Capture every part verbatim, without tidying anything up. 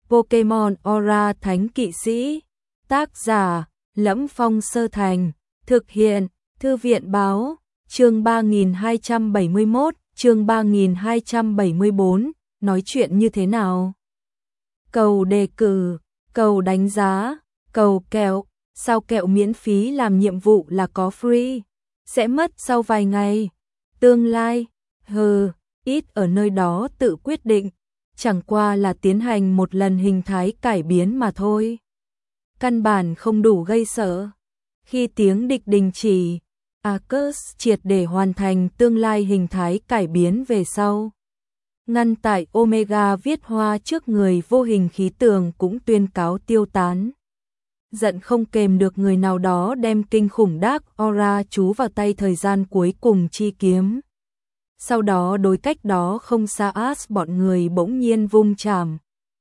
Pokemon Aura Thánh Kỵ Sĩ. Tác giả: Lẫm Phong Sơ Thành. Thực hiện: Thư viện báo. Chương ba nghìn hai trăm bảy mươi mốt, chương ba nghìn hai trăm bảy mươi bốn, nói chuyện như thế nào? Cầu đề cử, cầu đánh giá, cầu kẹo, sao kẹo miễn phí làm nhiệm vụ là có free, sẽ mất sau vài ngày. Tương lai, hừ, ít ở nơi đó tự quyết định, chẳng qua là tiến hành một lần hình thái cải biến mà thôi. Căn bản không đủ gây sợ. Khi tiếng địch đình chỉ, Arceus triệt để hoàn thành tương lai hình thái cải biến về sau. Ngăn tại Omega viết hoa trước người vô hình khí tường cũng tuyên cáo tiêu tán. Giận không kềm được người nào đó đem kinh khủng Dark Aura chú vào tay thời gian cuối cùng chi kiếm. Sau đó đối cách đó không xa As bọn người bỗng nhiên vung chảm.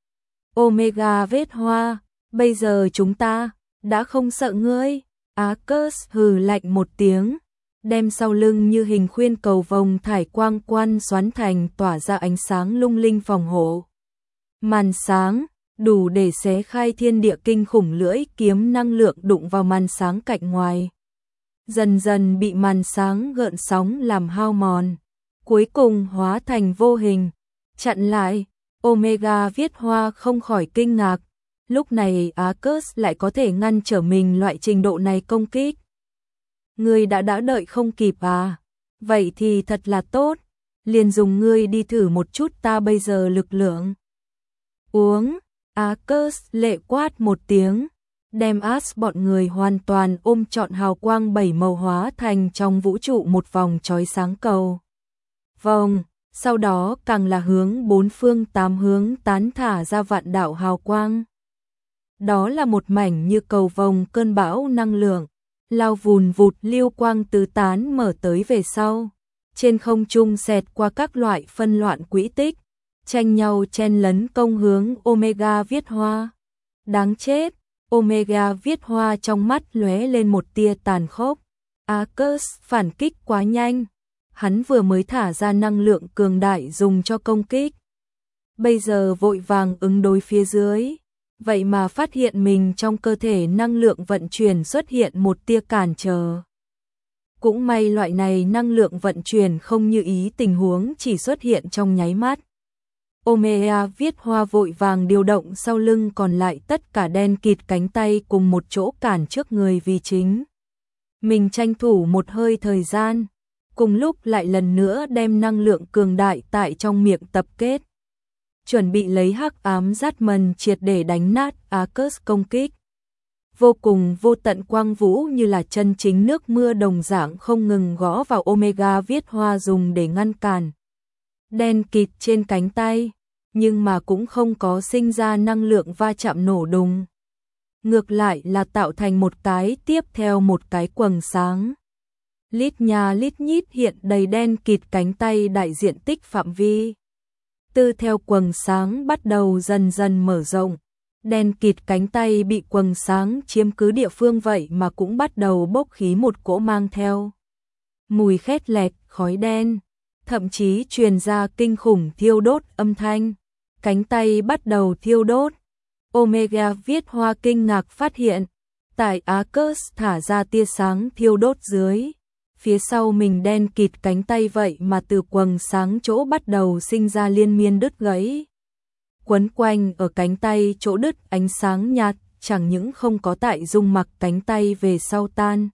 Omega vết hoa, bây giờ chúng ta đã không sợ ngươi. Arceus hừ lạnh một tiếng, đem sau lưng như hình khuyên cầu vồng thải quang quan xoắn thành tỏa ra ánh sáng lung linh phòng hộ. Màn sáng, đủ để xé khai thiên địa kinh khủng lưỡi kiếm năng lượng đụng vào màn sáng cạnh ngoài. Dần dần bị màn sáng gợn sóng làm hao mòn, cuối cùng hóa thành vô hình, chặn lại. Omega viết hoa không khỏi kinh ngạc. Lúc này Arceus lại có thể ngăn trở mình loại trình độ này công kích. Ngươi đã đã đợi không kịp à? Vậy thì thật là tốt, liền dùng ngươi đi thử một chút ta bây giờ lực lượng. Uống, Arceus lệ quát một tiếng, đem As bọn người hoàn toàn ôm trọn hào quang bảy màu hóa thành trong vũ trụ một vòng chói sáng cầu. Vòng, sau đó càng là hướng bốn phương tám hướng tán thả ra vạn đạo hào quang. Đó là một mảnh như cầu vồng cơn bão năng lượng, lao vùn vụt lưu quang tứ tán mở tới về sau. Trên không trung xẹt qua các loại phân loạn quỹ tích, tranh nhau chen lấn công hướng Omega viết hoa. Đáng chết, Omega viết hoa trong mắt lóe lên một tia tàn khốc. Arceus phản kích quá nhanh, hắn vừa mới thả ra năng lượng cường đại dùng cho công kích. Bây giờ vội vàng ứng đối phía dưới. Vậy mà phát hiện mình trong cơ thể năng lượng vận chuyển xuất hiện một tia cản trở. Cũng may loại này năng lượng vận chuyển không như ý tình huống chỉ xuất hiện trong nháy mắt. Omega viết hoa vội vàng điều động sau lưng còn lại tất cả đen kịt cánh tay cùng một chỗ cản trước người vì chính. Mình tranh thủ một hơi thời gian, cùng lúc lại lần nữa đem năng lượng cường đại tại trong miệng tập kết. Chuẩn bị lấy hắc ám dát mần triệt để đánh nát Arceus công kích. Vô cùng vô tận quang vũ như là chân chính nước mưa đồng dạng không ngừng gõ vào Omega viết hoa dùng để ngăn cản. Đen kịt trên cánh tay, nhưng mà cũng không có sinh ra năng lượng va chạm nổ đùng. Ngược lại là tạo thành một cái tiếp theo một cái quầng sáng. Lít nhà lít nhít hiện đầy đen kịt cánh tay đại diện tích phạm vi. Từ theo quầng sáng bắt đầu dần dần mở rộng, đen kịt cánh tay bị quầng sáng chiếm cứ địa phương vậy mà cũng bắt đầu bốc khí một cỗ mang theo mùi khét lẹt, khói đen, thậm chí truyền ra kinh khủng thiêu đốt âm thanh. Cánh tay bắt đầu thiêu đốt. Omega viết hoa kinh ngạc phát hiện, tại Arceus thả ra tia sáng thiêu đốt dưới, phía sau mình đen kịt cánh tay vậy mà từ quầng sáng chỗ bắt đầu sinh ra liên miên đứt gãy. Quấn quanh ở cánh tay chỗ đứt ánh sáng nhạt, chẳng những không có tại dung mặc cánh tay về sau tan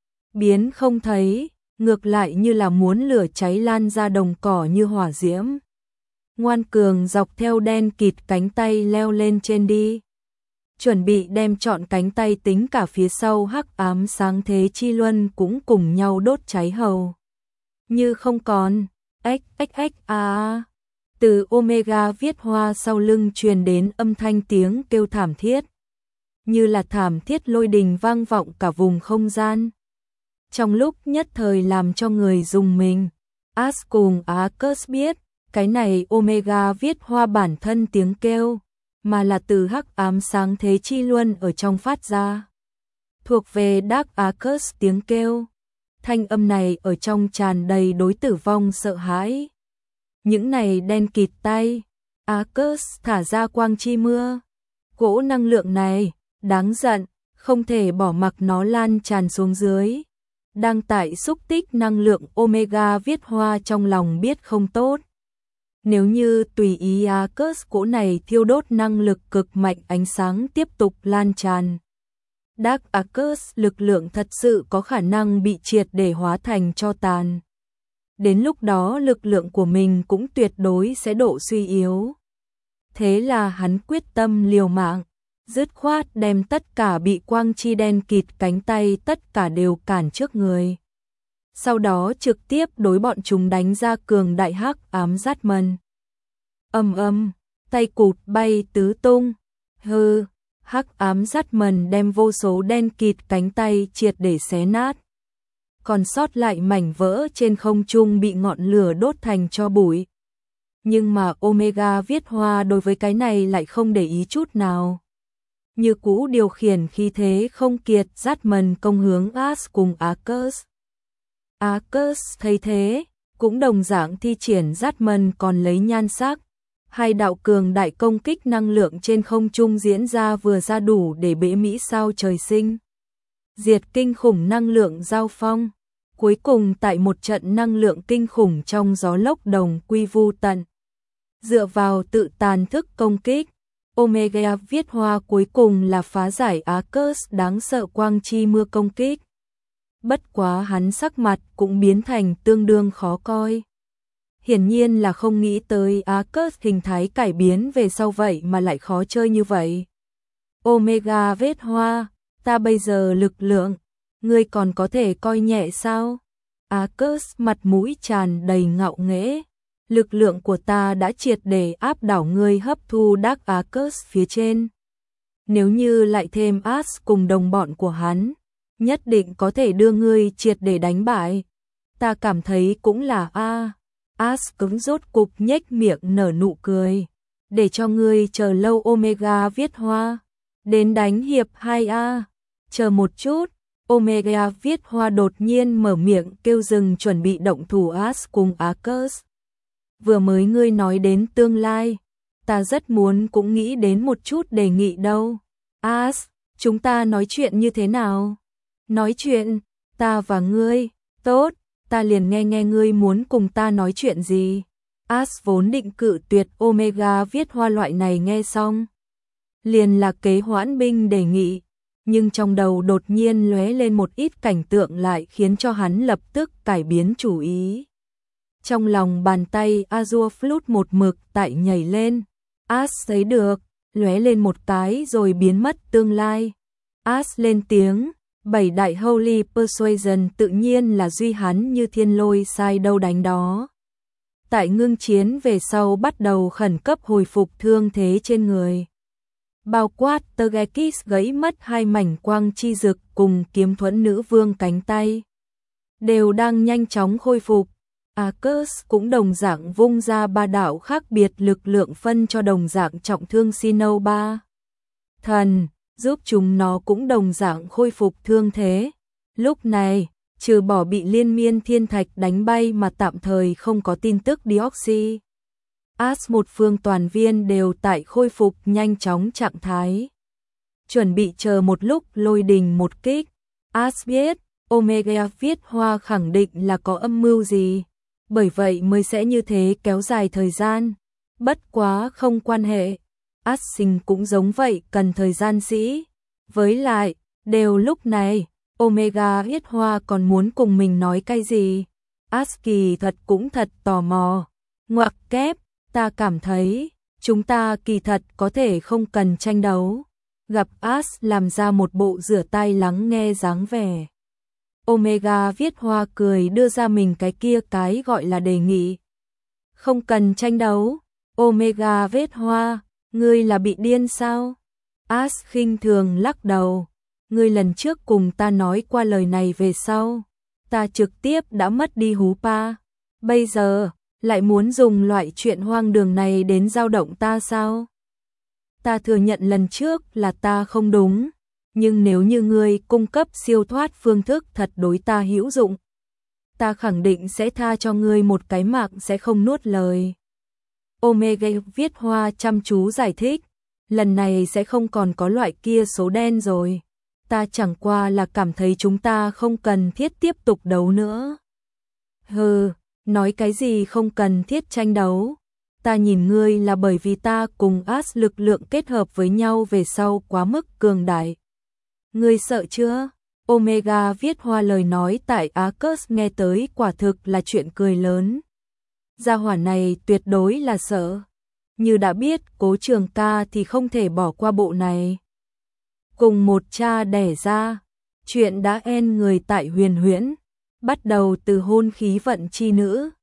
biến không thấy, ngược lại như là muốn lửa cháy lan ra đồng cỏ như hỏa diễm. Ngoan cường dọc theo đen kịt cánh tay leo lên trên đi. Chuẩn bị đem trọn cánh tay tính cả phía sau hắc ám sáng thế chi luân cũng cùng nhau đốt cháy hầu như không còn. Ếch ếch ếch à. Từ Omega viết hoa sau lưng truyền đến âm thanh tiếng kêu thảm thiết, như là thảm thiết lôi đình vang vọng cả vùng không gian. Trong lúc nhất thời làm cho người rùng mình. As cùng Arceus biết, cái này Omega viết hoa bản thân tiếng kêu, mà là từ hắc ám sáng thế chi luân ở trong phát ra. Thuộc về Dark Arceus tiếng kêu. Thanh âm này ở trong tràn đầy đối tử vong sợ hãi. Những này đen kịt tay, Arcus thả ra quang chi mưa. Cỗ năng lượng này, đáng giận, không thể bỏ mặc nó lan tràn xuống dưới. Đang tại xúc tích năng lượng Omega viết hoa trong lòng biết không tốt. Nếu như tùy ý Arcus cỗ này thiêu đốt năng lực cực mạnh ánh sáng tiếp tục lan tràn. Dark Arcus lực lượng thật sự có khả năng bị triệt để hóa thành tro tàn. Đến lúc đó lực lượng của mình cũng tuyệt đối sẽ độ suy yếu. Thế là hắn quyết tâm liều mạng, dứt khoát đem tất cả bị quang chi đen kịt cánh tay tất cả đều cản trước người. Sau đó trực tiếp đối bọn chúng đánh ra cường đại hắc ám dát mần. Âm âm, tay cụt bay tứ tung, hư, hắc ám dát mần đem vô số đen kịt cánh tay triệt để xé nát. Còn sót lại mảnh vỡ trên không trung bị ngọn lửa đốt thành tro bụi. Nhưng mà Omega viết hoa đối với cái này lại không để ý chút nào. Như cũ điều khiển khí thế không kiệt dát mần công hướng As cùng Arcus. Arcus thấy thế, cũng đồng dạng thi triển dát mần còn lấy nhan sắc. Hai đạo cường đại công kích năng lượng trên không trung diễn ra vừa ra đủ để bẽ mỹ sao trời sinh. Diệt kinh khủng năng lượng giao phong. Cuối cùng tại một trận năng lượng kinh khủng trong gió lốc đồng quy vu tận. Dựa vào tự tàn thức công kích, Omega viết hoa cuối cùng là phá giải Arcus đáng sợ quang chi mưa công kích. Bất quá hắn sắc mặt cũng biến thành tương đương khó coi. Hiển nhiên là không nghĩ tới Arcus hình thái cải biến về sau vậy mà lại khó chơi như vậy. Omega vết hoa, ta bây giờ lực lượng, ngươi còn có thể coi nhẹ sao? Arcus mặt mũi tràn đầy ngạo nghễ. Lực lượng của ta đã triệt để áp đảo ngươi hấp thu Dark Arcus phía trên. Nếu như lại thêm As cùng đồng bọn của hắn, nhất định có thể đưa ngươi triệt để đánh bại. Ta cảm thấy cũng là a. As cứng rốt cục nhếch miệng nở nụ cười. Để cho ngươi chờ lâu Omega viết hoa. Đến đánh hiệp hai a. Chờ một chút. Omega viết hoa đột nhiên mở miệng kêu dừng chuẩn bị động thủ As cùng Arcus. Vừa mới ngươi nói đến tương lai, ta rất muốn cũng nghĩ đến một chút đề nghị đâu. As, chúng ta nói chuyện như thế nào? Nói chuyện, ta và ngươi, tốt, ta liền nghe nghe ngươi muốn cùng ta nói chuyện gì. As vốn định cự tuyệt Omega viết hoa loại này nghe xong. Liền là kế hoãn binh đề nghị, nhưng trong đầu đột nhiên lóe lên một ít cảnh tượng lại khiến cho hắn lập tức cải biến chủ ý. Trong lòng bàn tay Azure Flute một mực tại nhảy lên. As thấy được, lóe lên một cái rồi biến mất tương lai. As lên tiếng, bảy đại Holy Persuasion tự nhiên là duy hắn như thiên lôi sai đâu đánh đó. Tại ngưng chiến về sau bắt đầu khẩn cấp hồi phục thương thế trên người. Bao quát Tergekis gãy mất hai mảnh quang chi dực cùng kiếm thuẫn nữ vương cánh tay. Đều đang nhanh chóng khôi phục. Arcus cũng đồng dạng vung ra ba đạo khác biệt lực lượng phân cho đồng dạng trọng thương Sinnoh ba. Thần, giúp chúng nó cũng đồng dạng khôi phục thương thế. Lúc này, trừ bỏ bị liên miên thiên thạch đánh bay mà tạm thời không có tin tức Deoxy. As một phương toàn viên đều tại khôi phục nhanh chóng trạng thái. Chuẩn bị chờ một lúc lôi đình một kích. As biết, Omega viết hoa khẳng định là có âm mưu gì. Bởi vậy mới sẽ như thế kéo dài thời gian. Bất quá không quan hệ. As sinh cũng giống vậy cần thời gian sĩ. Với lại, đều lúc này, Omega viết hoa còn muốn cùng mình nói cái gì. As kỳ thật cũng thật tò mò. Ngoặc kép, ta cảm thấy, chúng ta kỳ thật có thể không cần tranh đấu. Gặp As làm ra một bộ rửa tay lắng nghe dáng vẻ. Omega viết hoa cười đưa ra mình cái kia cái gọi là đề nghị. Không cần tranh đấu. Omega viết hoa, ngươi là bị điên sao? As khinh thường lắc đầu. Ngươi lần trước cùng ta nói qua lời này về sau. Ta trực tiếp đã mất đi hú pa. Bây giờ, lại muốn dùng loại chuyện hoang đường này đến dao động ta sao? Ta thừa nhận lần trước là ta không đúng. Nhưng nếu như ngươi cung cấp siêu thoát phương thức thật đối ta hữu dụng, ta khẳng định sẽ tha cho ngươi một cái mạng sẽ không nuốt lời. Omega viết hoa chăm chú giải thích, lần này sẽ không còn có loại kia số đen rồi. Ta chẳng qua là cảm thấy chúng ta không cần thiết tiếp tục đấu nữa. Hừ, nói cái gì không cần thiết tranh đấu. Ta nhìn ngươi là bởi vì ta cùng As lực lượng kết hợp với nhau về sau quá mức cường đại. Ngươi sợ chưa? Omega viết hoa lời nói tại Arcus nghe tới quả thực là chuyện cười lớn. Gia hỏa này tuyệt đối là sợ. Như đã biết Cố Trường Ca thì không thể bỏ qua bộ này. Cùng một cha đẻ ra, chuyện đã en người tại Huyền Huyễn, bắt đầu từ hôn khí vận chi nữ,